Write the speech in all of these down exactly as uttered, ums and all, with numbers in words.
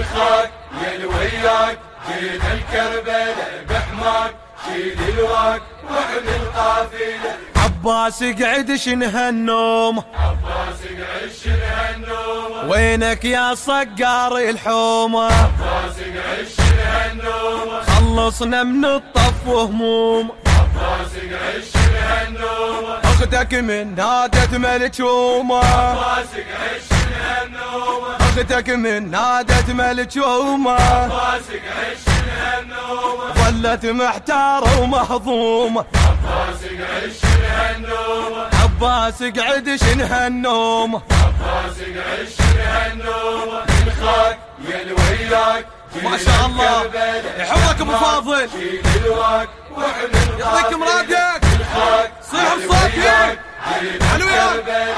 بالخاك يا وياك جينا الكربلاء بحماك شيل الواك واحمل قافله. عباس اقعد شنها النوم، عباس اقعد شنها النوم، وينك يا صقار الحومه؟ عباس اقعد شنها النوم، خلصنا من الطف وهموم. عباس اقعد شنها النوم، اختك من نادت ملجومه، عباس اقعد شنها النوم، اختك من نادت ملجومه، عباس اقعد شنها النوم، ظلت محتاره ومهضومه. عباس اقعد شنها النوم، عباس اقعد شنها النوم، عباس اقعد شنها النوم، بالخاك يا وياك ما شاء الله يحفظك ابو فاضل، شيل الواك واحمل يعطيك مرادك، بالخاك صيح بصوتك حلو يا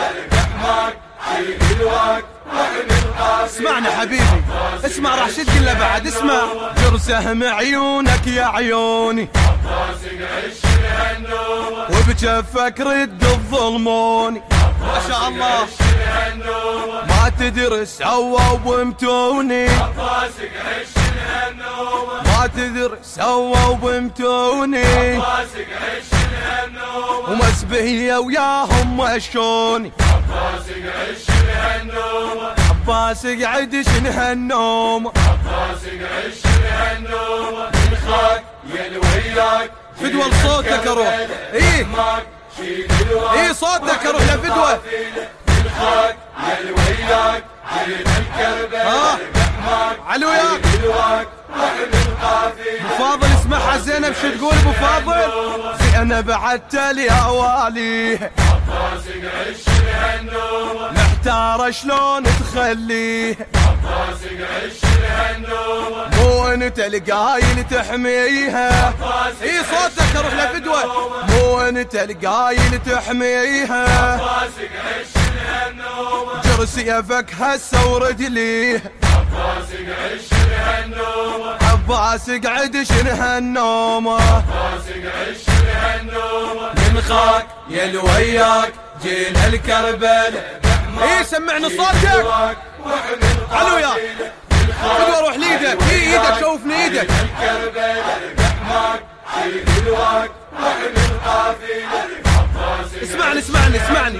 بحماك شيل الواك واحمل قافله. اسمعنا حبيبي اسمع، راح شد له بعد اسمع. جرسه معيونك يا عيوني، عباس اقعد شنها النوم، وبجفك رد الظلموني. ما شاء الله شنها النوم، ما تدري سووا بمتوني، عباس اقعد شنها النوم، ما تدري سووا بمتوني، عباس اقعد شنها النوم، ومسبهية وياهم مشوني. عباس اقعد شنها النوم، عباس اقعد شنها النوم، عباس اقعد شنها النوم، بالخاك يا وياك فدوى لصوتك اروح. ايه بحماك شيل الواك ايه صوتك اروح لفدوى. بالخاك يا وياك جينا الكربلاء بحماك علو وياك شيل الواك واحمل قافله. ابو فاضل اسمعها زينب شو تقول ابو فاضل؟ زينب عتلي اوالي، عباس اقعد شنها النوم، محتاره شلون تخليه، عباس اقعد شنها النوم، مو انت القايل تحميها. عباس اي صوتك اروح لفدوى، مو انت القايل تحميها. عباس اقعد شنها النوم، جرس يفك هسه ورجليه، عباس اقعد شنها النوم، عباس اقعد شنها النوم. عباس اقعد شنها النوم، بالخاك يا وياك جينا الكربلاء بحماك اي سمعنا صوتك واحمل علو يا قافله. فدوى روح ليدك. اي ايدك شوفني ايدك. الكربلاء بحماك شيل الواك واحمل قافله. عباس اسمعني اسمعني اسمعني،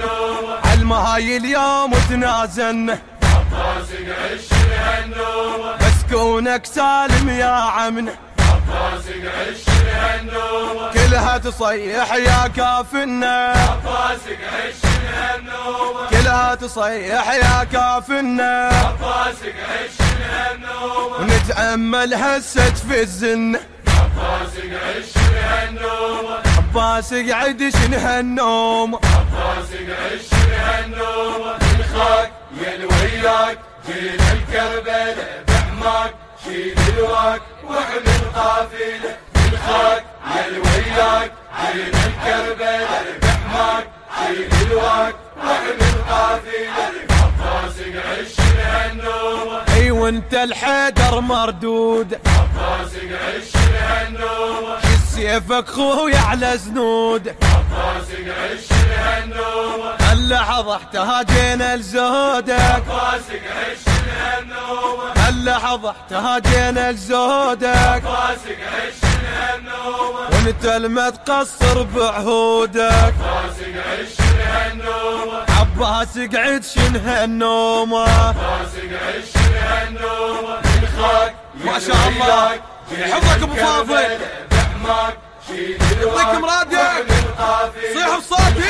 عالمهاي اليوم تنازلنا، عباس اقعد شنها النوم، بس كونك سالم يا عمنا. عباس اقعد شنها النوم، كلها تصيح يا كافنا، عباس اقعد شنها النوم، كلها تصيح يا كافنا، عباس اقعد شنها النوم، ونتأمل هسه في الزن. عباس اقعد شنها النوم، عباس اقعد شنها النوم، عباس اقعد شنها النوم، بالخاك يا وياك جينا الكربلاء بحماك شيل الواك واحمل قافله. بالخاك يا وياك جينا الكربلاء بحماك شيل الواك واحمل قافله. عباس اقعد شنها النوم، اي وانت الحيدر مردود، عباس اقعد شنها النوم، سيفك خوي على زنود. عباس اقعد شنها النوم، اللحظة احتاجينا لزودك، عباس اقعد شنها النوم، اللحظة احتاجينا لزودك، عباس اقعد شنها النوم، وانت الما تقصر بعهودك. عباس اقعد شنها النوم، عباس اقعد شنها النوم. عباس اقعد شنها النوم، بالخاك ما شاء الله يحفظك ابو فاضل، بحماك شيل الواك يعطيك مرادك، واحمل قافله. صيح بصوتك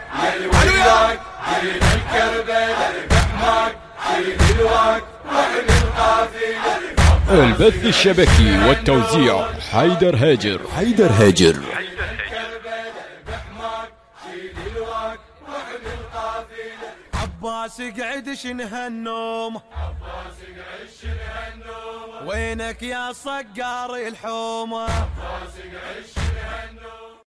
يا وياك جينا الكربلاء بحماك شيل الواك واحمل قافله. البث الشبكي والتوزيع حيدر هاجر. حيدر هاجر. الكربلاء بحماك شيل الواك واحمل قافله. عباس اقعد شنها النوم، عباس اقعد شنها النوم، وينك يا صقار الحومه؟ عباس اقعد